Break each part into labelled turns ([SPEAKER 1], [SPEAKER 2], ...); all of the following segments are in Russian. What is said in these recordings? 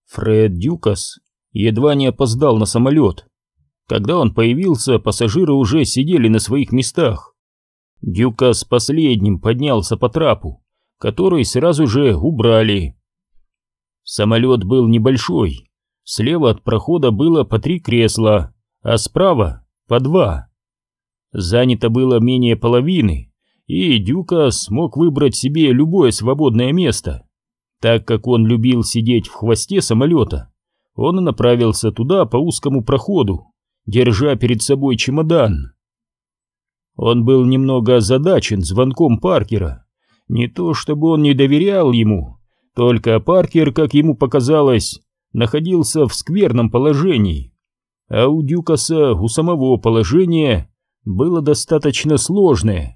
[SPEAKER 1] Фред Дюкас едва не опоздал на самолет. Когда он появился, пассажиры уже сидели на своих местах. Дюкас последним поднялся по трапу, который сразу же убрали. Самолет был небольшой. Слева от прохода было по 3 кресла, а справа по 2. Занято было менее половины, и Дюкас смог выбрать себе любое свободное место. Так как он любил сидеть в хвосте самолета, он направился туда по узкому проходу, держа перед собой чемодан. Он был немного озадачен звонком Паркера. Не то чтобы он не доверял ему, только Паркер, как ему показалось, находился в скверном положении, а у Дюкаса у самого положение было достаточно сложное.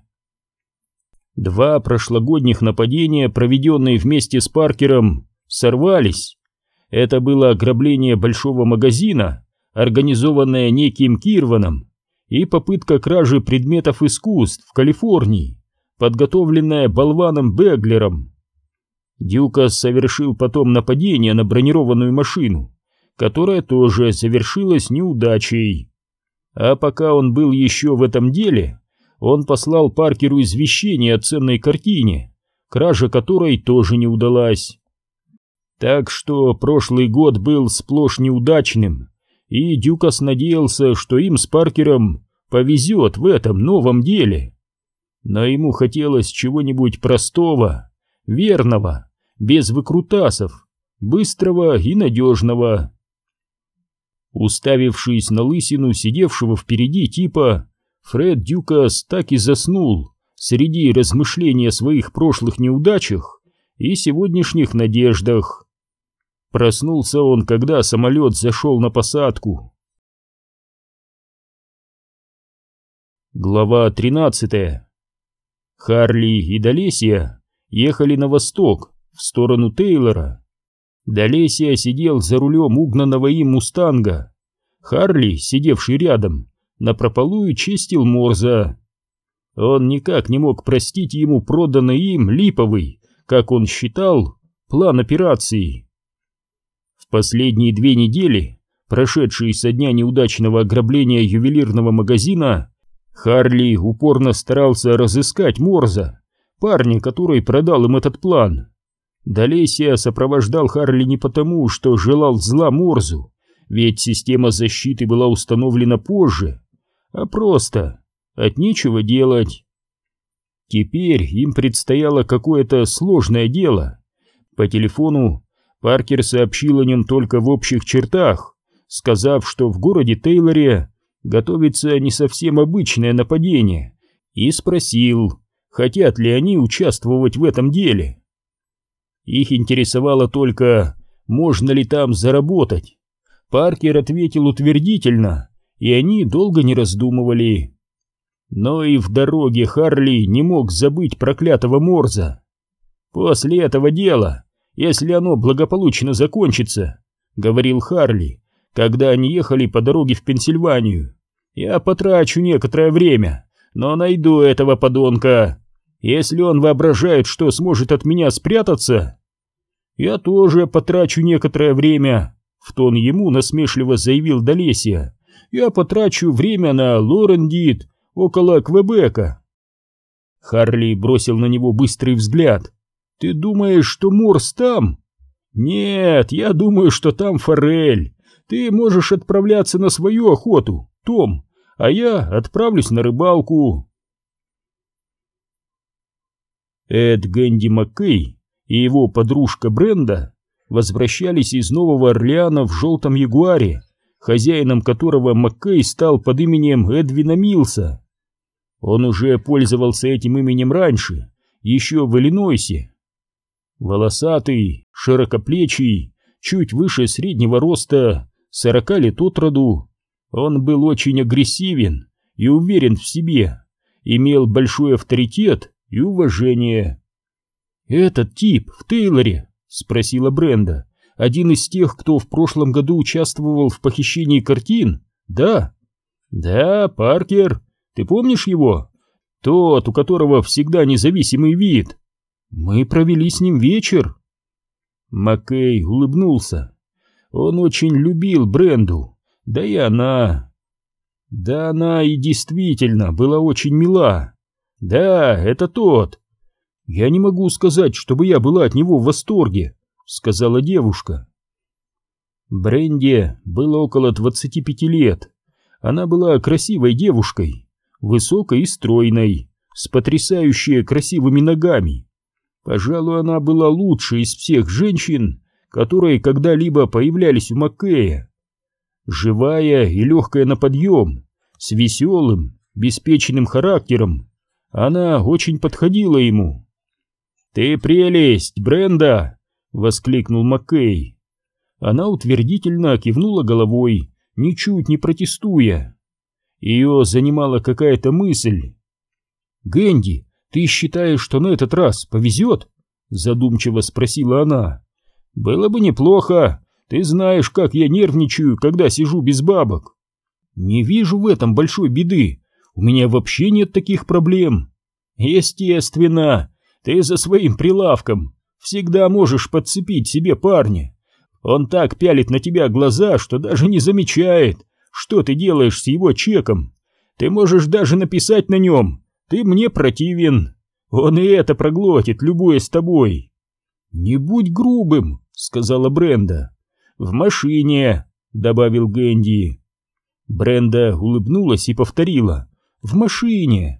[SPEAKER 1] 2 прошлогодних нападения, проведенные вместе с Паркером, сорвались. Это было ограбление большого магазина, организованное неким Кирваном, и попытка кражи предметов искусств в Калифорнии, подготовленная болваном Беглером. Дюкас совершил потом нападение на бронированную машину, которое тоже завершилось неудачей. А пока он был еще в этом деле, он послал Паркеру извещение о ценной картине, кража которой тоже не удалась. Так что прошлый год был сплошь неудачным, и Дюкас надеялся, что им с Паркером повезет в этом новом деле. Но ему хотелось чего-нибудь простого, верного, без выкрутасов, быстрого и надежного. Уставившись на лысину сидевшего впереди типа, Фред Дюкас так и заснул среди размышлений о своих прошлых неудачах и сегодняшних надеждах. Проснулся он, когда самолет зашел на посадку. Глава 13. Харли и Долесия ехали на восток, в сторону Тейлора. Долесия сидел за рулем угнанного им мустанга. Харли, сидевший рядом, напропалую чистил Морза. Он никак не мог простить ему проданный им липовый, как он считал, план операции. В последние 2 недели, прошедшие со дня неудачного ограбления ювелирного магазина, Харли упорно старался разыскать Морза, парня, который продал им этот план. Долесия сопровождал Харли не потому, что желал зла Морзу, ведь система защиты была установлена позже, а просто от нечего делать. Теперь им предстояло какое-то сложное дело. По телефону Паркер сообщил о нем только в общих чертах, сказав, что в городе Тейлоре готовится не совсем обычное нападение, и спросил, хотят ли они участвовать в этом деле. Их интересовало только, можно ли там заработать. Паркер ответил утвердительно, и они долго не раздумывали. Но и в дороге Харли не мог забыть проклятого Морза. «После этого дела, если оно благополучно закончится, — говорил Харли, когда они ехали по дороге в Пенсильванию, — я потрачу некоторое время, но найду этого подонка. Если он воображает, что сможет от меня спрятаться, я тоже потрачу некоторое время», — в тон ему насмешливо заявил Долесия. «Я потрачу время на Лорендит, около Квебека». Харли бросил на него быстрый взгляд. «Ты думаешь, что Морс там?» «Нет, я думаю, что там форель. Ты можешь отправляться на свою охоту, Том, а я отправлюсь на рыбалку». Эд Гэнди Маккей и его подружка Бренда возвращались из Нового Орлеана в желтом Ягуаре, хозяином которого Маккей стал под именем Эдвина Милса. Он уже пользовался этим именем раньше, еще в Иллинойсе. Волосатый, широкоплечий, чуть выше среднего роста, 40 лет от роду, он был очень агрессивен и уверен в себе, имел большой авторитет и уважение. «Этот тип в Тейлоре?» — спросила Бренда. «Один из тех, кто в прошлом году участвовал в похищении картин?» «Да». «Да, Паркер. Ты помнишь его? Тот, у которого всегда независимый вид. Мы провели с ним вечер». Маккей улыбнулся. Он очень любил Бренду, да и она... Да она и действительно была очень мила. Да, это тот. Я не могу сказать, чтобы я была от него в восторге, сказала девушка. Бренде было около 25 лет. Она была красивой девушкой, высокой и стройной, с потрясающе красивыми ногами. Пожалуй, она была лучшей из всех женщин, которые когда-либо появлялись у Маккея. Живая и легкая на подъем, с веселым, беспечным характером, она очень подходила ему. «Ты прелесть, Бренда!» — воскликнул Маккей. Она утвердительно кивнула головой, ничуть не протестуя. Ее занимала какая-то мысль. «Гэнди, ты считаешь, что на этот раз повезет?» — задумчиво спросила она. «Было бы неплохо. Ты знаешь, как я нервничаю, когда сижу без бабок». «Не вижу в этом большой беды. У меня вообще нет таких проблем». «Естественно, ты за своим прилавком всегда можешь подцепить себе парня. Он так пялит на тебя глаза, что даже не замечает, что ты делаешь с его чеком. Ты можешь даже написать на нем: «Ты мне противен». Он и это проглотит, любуясь тобой». «Не будь грубым», — сказала Бренда. «В машине», — добавил Гэнди. Бренда улыбнулась и повторила: «В машине».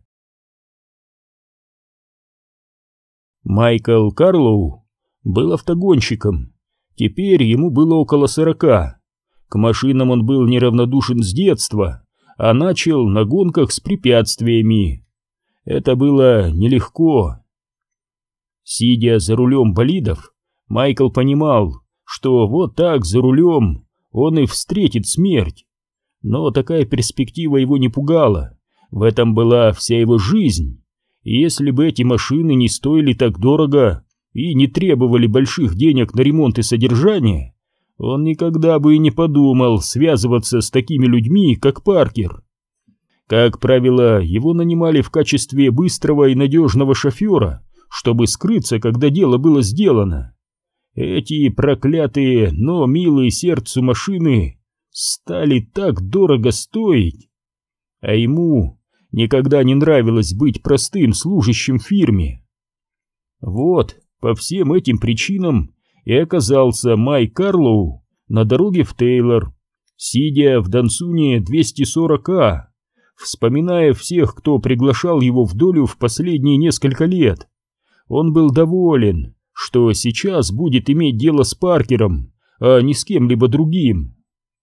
[SPEAKER 1] Майкл Карлоу был автогонщиком. Теперь ему было около 40. К машинам он был неравнодушен с детства, а начал на гонках с препятствиями. Это было нелегко. Сидя за рулем болидов, Майкл понимал, что вот так за рулем он и встретит смерть. Но такая перспектива его не пугала. В этом была вся его жизнь. И если бы эти машины не стоили так дорого и не требовали больших денег на ремонт и содержание, он никогда бы и не подумал связываться с такими людьми, как Паркер. Как правило, его нанимали в качестве быстрого и надежного шофера, чтобы скрыться, когда дело было сделано. Эти проклятые, но милые сердцу машины стали так дорого стоить. А ему никогда не нравилось быть простым служащим в фирме. Вот, по всем этим причинам и оказался Майк Карлоу на дороге в Тейлор, сидя в Дансуне 240А, вспоминая всех, кто приглашал его в долю в последние несколько лет. Он был доволен, что сейчас будет иметь дело с Паркером, а не с кем-либо другим.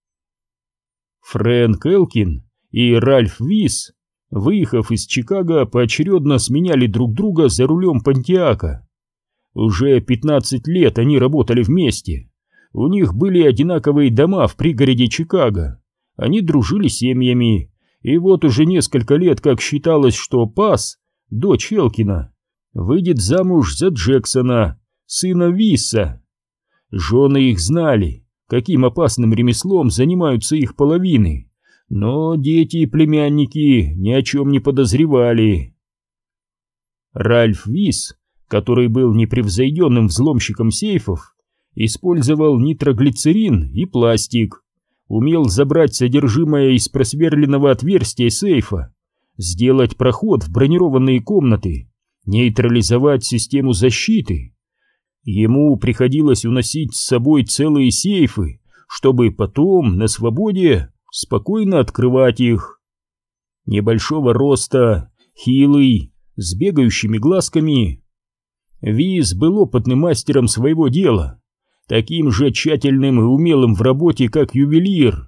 [SPEAKER 1] Фрэнк Элкин и Ральф Вис, выехав из Чикаго, поочередно сменяли друг друга за рулем Понтиака. Уже 15 лет они работали вместе. У них были одинаковые дома в пригороде Чикаго. Они дружили семьями, и вот уже несколько лет как считалось, что Пас, дочь Элкина, выйдет замуж за Джексона, сына Висса. Жены их знали, каким опасным ремеслом занимаются их половины, но дети и племянники ни о чем не подозревали. Ральф Вис, который был непревзойденным взломщиком сейфов, использовал нитроглицерин и пластик, умел забрать содержимое из просверленного отверстия сейфа, сделать проход в бронированные комнаты, нейтрализовать систему защиты. Ему приходилось уносить с собой целые сейфы, чтобы потом на свободе спокойно открывать их. Небольшого роста, хилый, с бегающими глазками, Виз был опытным мастером своего дела, таким же тщательным и умелым в работе, как ювелир.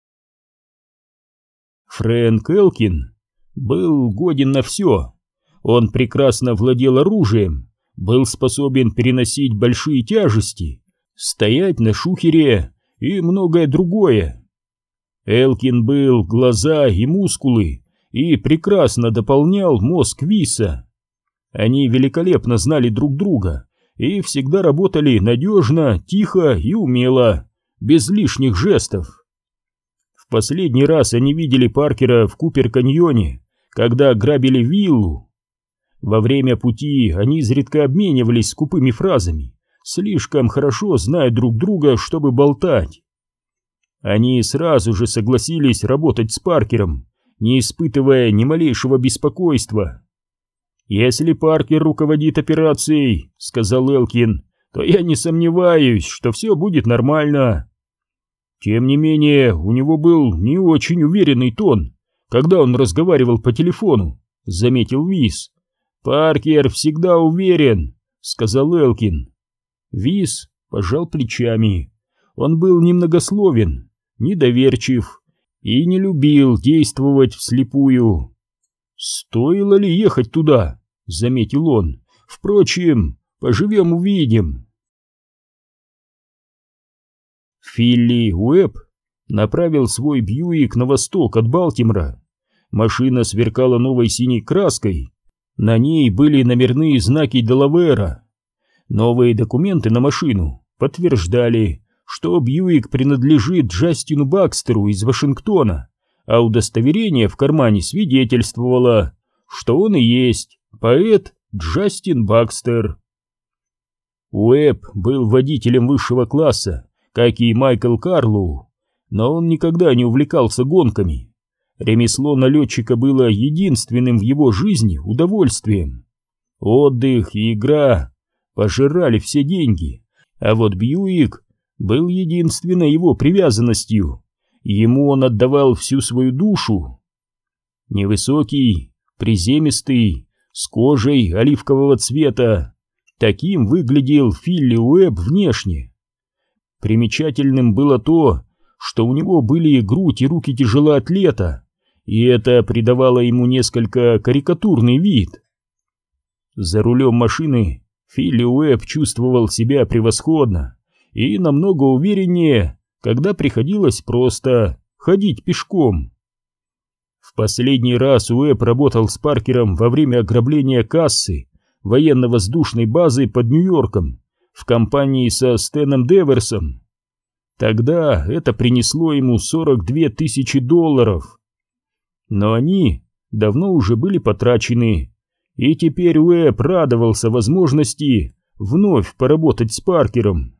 [SPEAKER 1] Фрэнк Элкин был годен на все. Он прекрасно владел оружием, был способен переносить большие тяжести, стоять на шухере и многое другое. Элкин был глаза и мускулы и прекрасно дополнял мозг Виса. Они великолепно знали друг друга и всегда работали надежно, тихо и умело, без лишних жестов. В последний раз они видели Паркера в Купер-каньоне, когда грабили виллу. Во время пути они изредка обменивались скупыми фразами, слишком хорошо зная друг друга, чтобы болтать. Они сразу же согласились работать с Паркером, не испытывая ни малейшего беспокойства. «Если Паркер руководит операцией, — сказал Элкин, — то я не сомневаюсь, что все будет нормально». Тем не менее, у него был не очень уверенный тон, когда он разговаривал по телефону, — заметил Вис. «Паркер всегда уверен», — сказал Элкин. Вис пожал плечами. Он был немногословен, недоверчив и не любил действовать вслепую. «Стоило ли ехать туда?» — заметил он. «Впрочем, поживем-увидим». Филли Уэбб направил свой Бьюик на восток от Балтимора. Машина сверкала новой синей краской. На ней были номерные знаки Делавера. Новые документы на машину подтверждали, что Бьюик принадлежит Джастину Бакстеру из Вашингтона, а удостоверение в кармане свидетельствовало, что он и есть поэт Джастин Бакстер. Уэбб был водителем высшего класса, как и Майкл Карлоу, но он никогда не увлекался гонками. Ремесло налетчика было единственным в его жизни удовольствием. Отдых и игра пожирали все деньги, а вот Бьюик был единственной его привязанностью. Ему он отдавал всю свою душу. Невысокий, приземистый, с кожей оливкового цвета. Таким выглядел Филли Уэбб внешне. Примечательным было то, что у него были грудь и руки тяжелоатлета, и это придавало ему несколько карикатурный вид. За рулем машины Филли Уэбб чувствовал себя превосходно и намного увереннее, когда приходилось просто ходить пешком. В последний раз Уэбб работал с Паркером во время ограбления кассы военно-воздушной базы под Нью-Йорком в компании со Стэном Деверсом. Тогда это принесло ему $42 тысячи. Но они давно уже были потрачены, и теперь Уэбб радовался возможности вновь поработать с Паркером.